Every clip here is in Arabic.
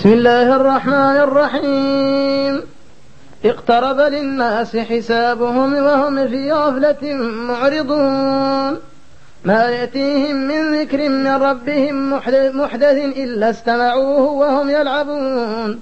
بسم الله الرحمن الرحيم. اقترب للناس حسابهم وهم في غفلة معرضون. ما يأتيهم من ذكر من ربهم محدث إلا استمعوه وهم يلعبون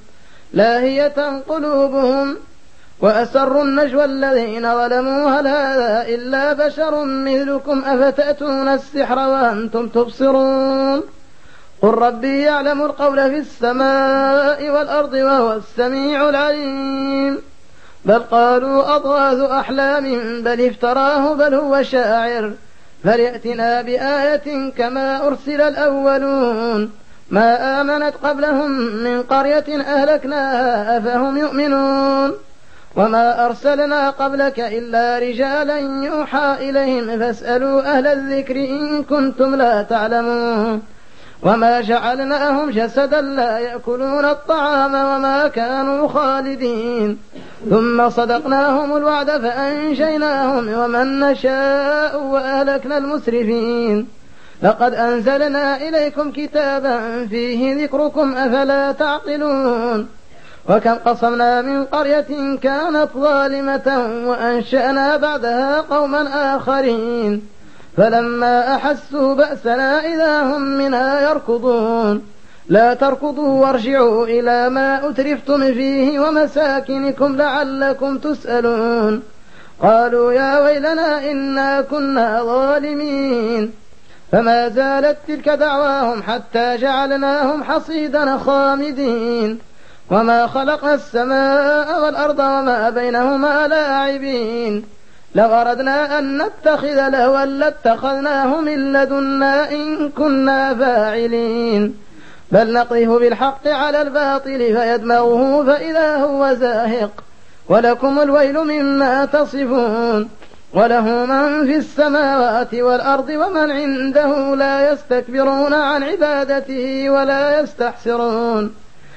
لاهية قلوبهم وأسروا النجوى الذين ظلموا هل هذا إلا بشر مثلكم أفتأتون السحر وأنتم تبصرون. قل ربي يعلم القول في السماء والأرض وهو السميع العليم. بل قالوا أضغاث أحلام بل افتراه بل هو شاعر فليأتنا بآية كما أرسل الأولون. ما آمنت قبلهم من قرية أهلكناها أفهم يؤمنون. وما أرسلنا قبلك إلا رجالا يوحى إليهم فاسألوا أهل الذكر إن كنتم لا تعلمون. وما جعلناهم جسدا لا يأكلون الطعام وما كانوا خالدين. ثم صدقناهم الوعد فأنجيناهم ومن نشاء وأهلكنا المسرفين. لقد أنزلنا إليكم كتابا فيه ذكركم أفلا تعقلون. وكم قصمنا من قرية كانت ظالمة وأنشأنا بعدها قوما آخرين فلما أحسوا بأسنا إذا هم منها يركضون. لا تركضوا وارجعوا إلى ما أترفتم فيه ومساكنكم لعلكم تسألون. قالوا يا ويلنا إنا كنا ظالمين. فما زالت تلك دعواهم حتى جعلناهم حصيدا خامدين. وما خلقنا السماء والأرض وما بينهما لاعبين. لو أردنا أن نتخذ لهوا لاتخذناه من لدنا إن كنا فاعلين. بل نقذف بالحق على الباطل فيدمغه فإذا هو زاهق. ولكم الويل مما تصفون. وله من في السماوات والأرض ومن عنده لا يستكبرون عن عبادته ولا يستحسرون.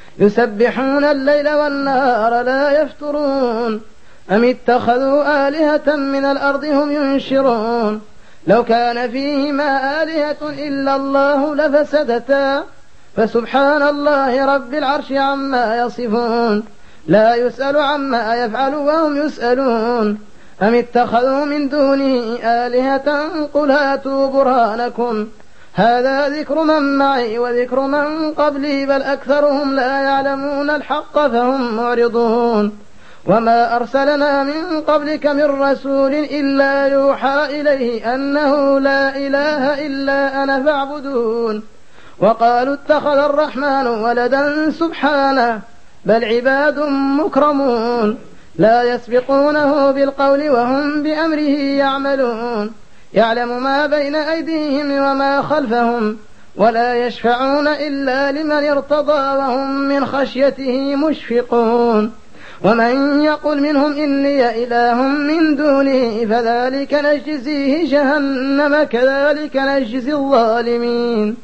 يسبحون الليل والنهار لا يفترون. أم اتخذوا آلهة من الأرض هم ينشرون. لو كان فيهما آلهة إلا الله لفسدتا فسبحان الله رب العرش عما يصفون. لا يسأل عما يفعل وهم يسألون. أم اتخذوا من دونه آلهة قل هاتوا برهانكم هذا ذكر من معي وذكر من قبلي بل أكثرهم لا يعلمون الحق فهم معرضون. وما أرسلنا من قبلك من رسول إلا يوحى إليه أنه لا إله إلا أنا فاعبدون. وقالوا اتخذ الرحمن ولدا سبحانه بل عباد مكرمون لا يسبقونه بالقول وهم بأمره يعملون. يعلم ما بين أيديهم وما خلفهم ولا يشفعون إلا لمن ارتضى وهم من خشيته مشفقون. ومن يقل منهم إني إله من دونه فذلك نجزيه جهنم كذلك نجزي الظالمين.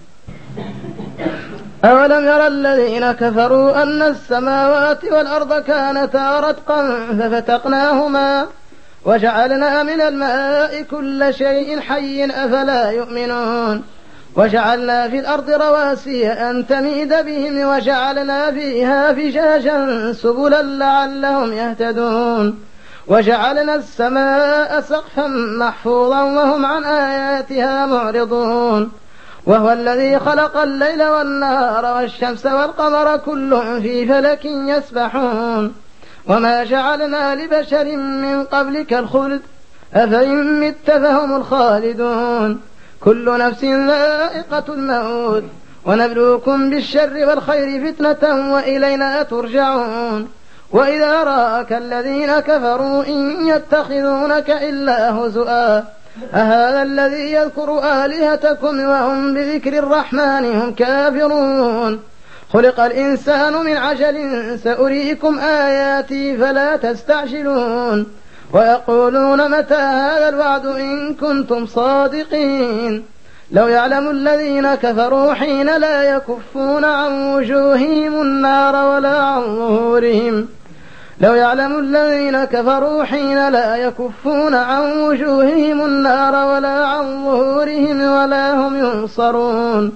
أولم يرى الذين كفروا أن السماوات والأرض كانتا رتقا ففتقناهما وجعلنا من الماء كل شيء حي أفلا يؤمنون. وجعلنا في الأرض رواسي أن تميد بهم وجعلنا فيها فجاجا سبلا لعلهم يهتدون. وجعلنا السماء سقفا محفوظا وهم عن آياتها معرضون. وهو الذي خلق الليل والنهار والشمس والقمر كل في فلك يسبحون. وما جعلنا لبشر من قبلك الخلد أفإن مت فهم الخالدون. كل نفس ذائقة الموت ونبلوكم بالشر والخير فتنة وإلينا ترجعون. وإذا رآك الذين كفروا إن يتخذونك إلا هزؤا أهذا الذي يذكر آلهتكم وهم بذكر الرحمن هم كافرون. خلق الإنسان من عجل سأريكم آياتي فلا تستعجلون. ويقولون متى هذا الوعد إن كنتم صادقين. لو يعلم الذين كفروا حين لا يكفون عن وجوههم النار ولا عن ظهورهم. لو يعلم الذين كفروا حين لا يكفون عن وجوههم النار ولا عن ظهورهم ولا هم ينصرون.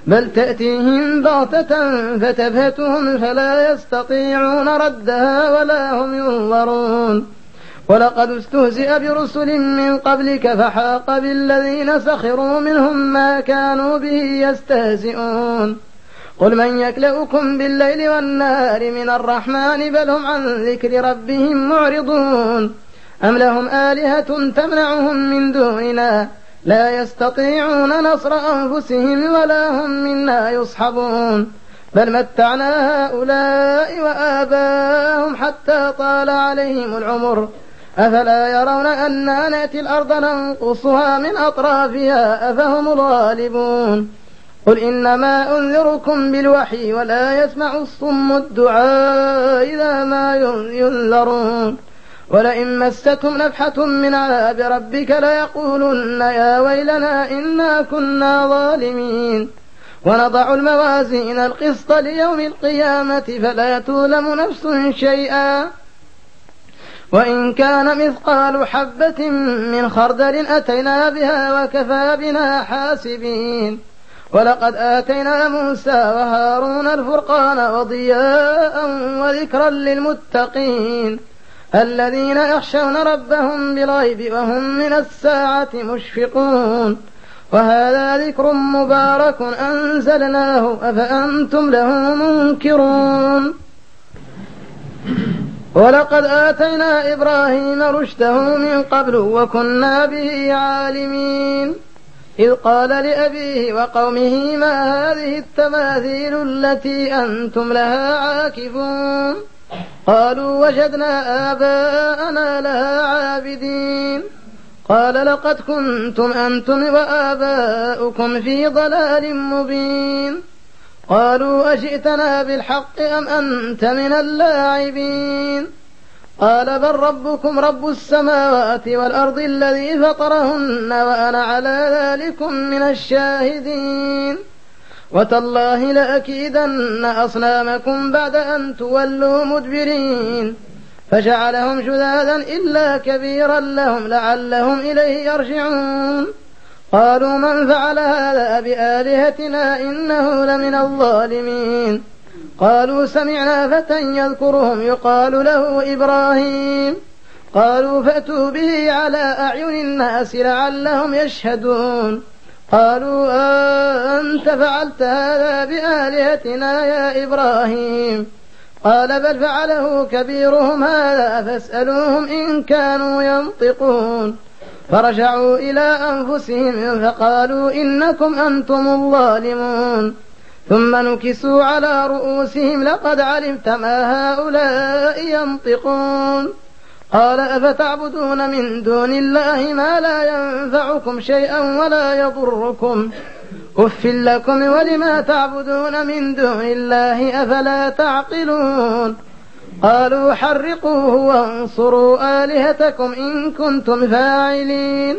بل تأتيهم بغتة فتبهتهم فلا يستطيعون ردها ولا هم ينظرون. ولقد استهزئ برسل من قبلك فحاق بالذين سخروا منهم ما كانوا به يستهزئون. قل من يكلؤكم بالليل والنهار من الرحمن بل هم عن ذكر ربهم معرضون. أم لهم آلهة تمنعهم من دوننا لا يستطيعون نصر أنفسهم ولا هم منا يصحبون. بل متعنا هؤلاء وآباءهم حتى طال عليهم العمر أفلا يرون أنا نأتي الأرض ننقصها من أطرافها أفهم الغالبون. قل إنما أنذركم بالوحي ولا يسمع الصم الدعاء إذا ما ينذرون. ولئن مستهم نفحة من عذاب ربك ليقولن يا ويلنا إنا كنا ظالمين. ونضع الموازين القسط ليوم القيامة فلا تظلم نفس شيئا وإن كان مثقال حبة من خردل أتينا بها وكفى بنا حاسبين. ولقد آتينا موسى وهارون الفرقان وضياء وذكرا للمتقين الذين يخشون ربهم بالغيب وهم من الساعة مشفقون. وهذا ذكر مبارك أنزلناه أفأنتم له منكرون. ولقد آتينا إبراهيم رشده من قبل وكنا به عالمين. إذ قال لأبيه وقومه ما هذه التماثيل التي أنتم لها عاكفون؟ قالوا وجدنا آباءنا لها عابدين. قال لقد كنتم أنتم وآباؤكم في ضلال مبين. قالوا أجئتنا بالحق أم أنت من اللاعبين؟ قال بل ربكم رب السماوات والأرض الذي فطرهن وأنا على ذلكم من الشاهدين. وتالله لأكيدن أصنامكم بعد أن تولوا مدبرين. فجعلهم جذاذا إلا كبيرا لهم لعلهم إليه يرجعون. قالوا من فعل هذا بآلهتنا إنه لمن الظالمين. قالوا سمعنا فتى يذكرهم يقال له إبراهيم. قالوا فأتوا به على أعين الناس لعلهم يشهدون. قالوا أنت فعلت هذا بآلهتنا يا إبراهيم؟ قال بل فعله كبيرهم هذا فاسألوهم إن كانوا ينطقون. فرجعوا إلى أنفسهم فقالوا إنكم أنتم الظالمون. ثم نكسوا على رؤوسهم لقد علمت ما هؤلاء ينطقون. قال أفتعبدون من دون الله ما لا ينفعكم شيئا ولا يضركم أف لكم ولما تعبدون من دون الله أفلا تعقلون. قالوا حرقوه وانصروا آلهتكم إن كنتم فاعلين.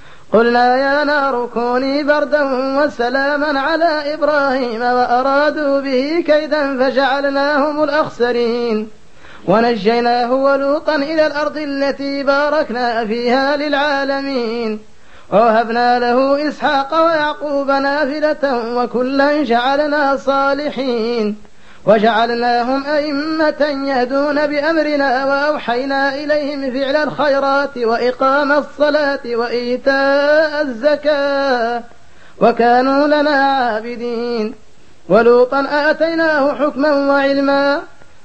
قلنا يا نار كوني بردا وسلاما على إبراهيم وأرادوا به كيدا فجعلناهم الأخسرين. ونجيناه ولوطا إلى الأرض التي باركنا فيها للعالمين. ووهبنا له إسحاق ويعقوب نافلة وكلا جعلنا صالحين. وجعلناهم أئمة يهدون بأمرنا وأوحينا إليهم فعل الخيرات وإقام الصلاة وإيتاء الزكاة وكانوا لنا عابدين. ولوطا آتيناه حكما وعلما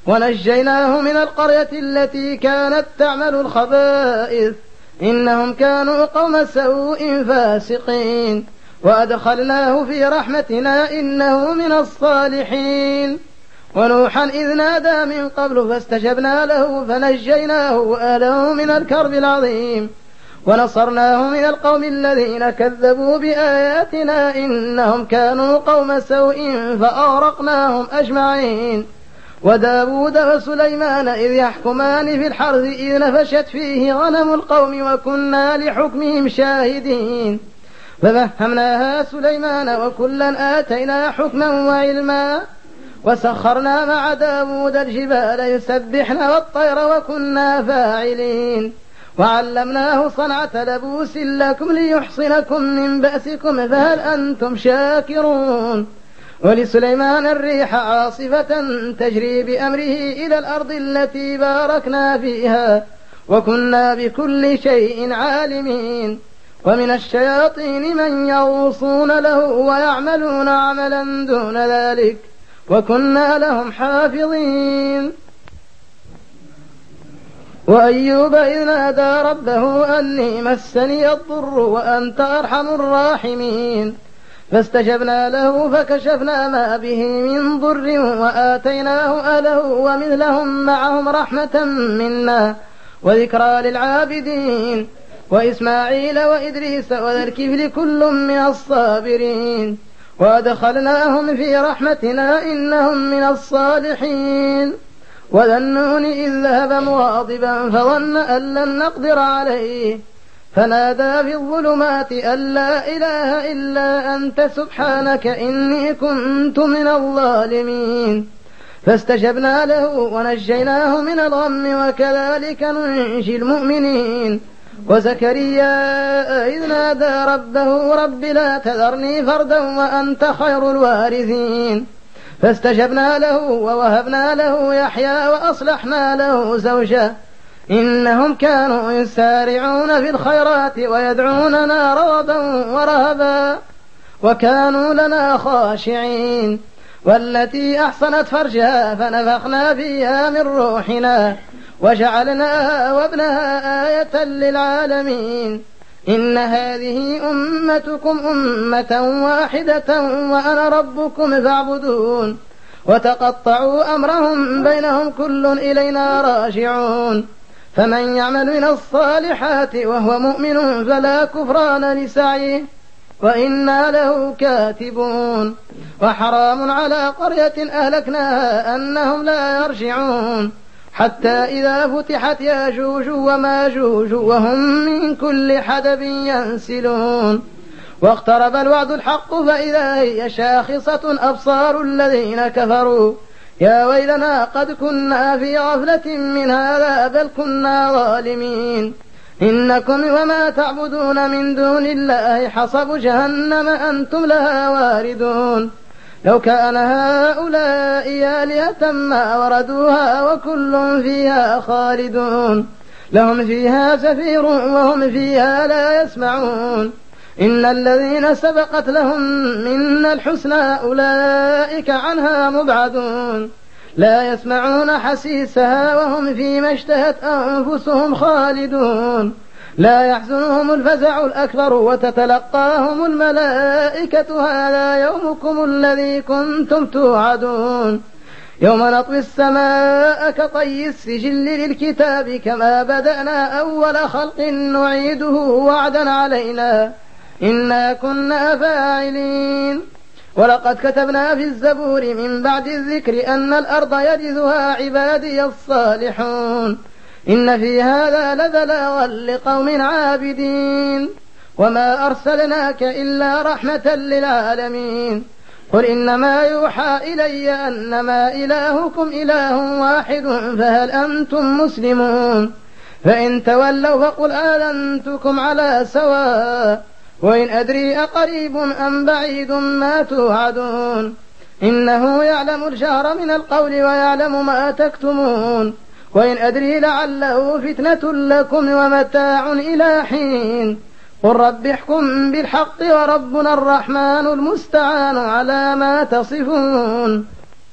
ونجيناه من القرية التي كانت تعمل الخبائث إنهم كانوا قوم سوء فاسقين. وأدخلناه في رحمتنا إنه من الصالحين. ونوحا إذ نادى من قبل فاستجبنا له فنجيناه وأهله من الكرب العظيم. ونصرناه من القوم الذين كذبوا بآياتنا إنهم كانوا قوم سوء فأغرقناهم أجمعين. وداود وسليمان إذ يحكمان في الحرث إذ نفشت فيه غنم القوم وكنا لحكمهم شاهدين. ففهمناها سليمان وكلا آتينا حكما وعلما. وسخرنا مع داود الجبال يسبحن والطير وكنا فاعلين. وعلمناه صنعة لبوس لكم ليحصنكم من بأسكم فهل أنتم شاكرون. ولسليمان الريح عاصفة تجري بأمره إلى الأرض التي باركنا فيها وكنا بكل شيء عالمين. ومن الشياطين من يغوصون له ويعملون عملا دون ذلك وكنا لهم حافظين. وأيوب إذ نادى ربه أني مسني الضر وأنت أرحم الراحمين فاستجبنا له فكشفنا ما به من ضر وآتيناه أهله ومثلهم معهم رحمة منا وذكرى للعابدين وإسماعيل وإدريس وذا الكفل كل من الصابرين وأدخلناهم في رحمتنا إنهم من الصالحين. وذا النون إذ ذهب مغاضبا فظن أن لن نقدر عليه فنادى في الظلمات أن لا إله إلا أنت سبحانك إني كنت من الظالمين فاستجبنا له ونجيناه من الغم وكذلك ننجي المؤمنين. وزكريا إذ نادى ربه رب لا تذرني فردا وأنت خير الوارثين فاستجبنا له ووهبنا له يحيى وأصلحنا له زوجه إنهم كانوا يسارعون في الخيرات ويدعوننا رغبا ورهبا وكانوا لنا خاشعين. والتي أحصنت فرجها فنفخنا فيها من روحنا وجعلناها وابنها آية للعالمين. إن هذه أمتكم أمة واحدة وأنا ربكم فاعبدون. وتقطعوا أمرهم بينهم كل إلينا راجعون. فمن يعمل من الصالحات وهو مؤمن فلا كفران لسعيه وإنا له كاتبون. وحرام على قرية أهلكناها أنهم لا يرجعون حتى إذا فتحت ياجوج وماجوج وهم من كل حدب ينسلون. واقترب الوعد الحق فإذا هي شاخصة أبصار الذين كفروا يا ويلنا قد كنا في غفلة من هذا بل كنا ظالمين. إنكم وما تعبدون من دون الله حصب جهنم أنتم لها واردون. لو كان هؤلاء آلهة ما وردوها وكل فيها خالدون. لهم فيها زفير وهم فيها لا يسمعون. إن الذين سبقت لهم منا الحسنى أولئك عنها مبعدون لا يسمعون حسيسها وهم فيما اشتهت أنفسهم خالدون. لا يحزنهم الفزع الأكبر وتتلقاهم الملائكة هذا يومكم الذي كنتم توعدون. يوم نطوي السماء كطي السجل للكتاب كما بدأنا أول خلق نعيده وعدا علينا إنا كنا فاعلين. ولقد كتبنا في الزبور من بعد الذكر أن الأرض يرثها عبادي الصالحون إن في هذا لبلاغا لقوم عابدين. وما أرسلناك إلا رحمة للعالمين. قل إنما يوحى إلي أنما إلهكم إله واحد فهل أنتم مسلمون. فإن تولوا فقل آذنتكم على سواء وإن أدري أقريب أم بعيد ما توعدون. إنه يعلم الجهر من القول ويعلم ما تكتمون. وإن أدري لعله فتنة لكم ومتاع إلى حين. قل رب احكم بالحق وربنا الرحمن المستعان على ما تصفون.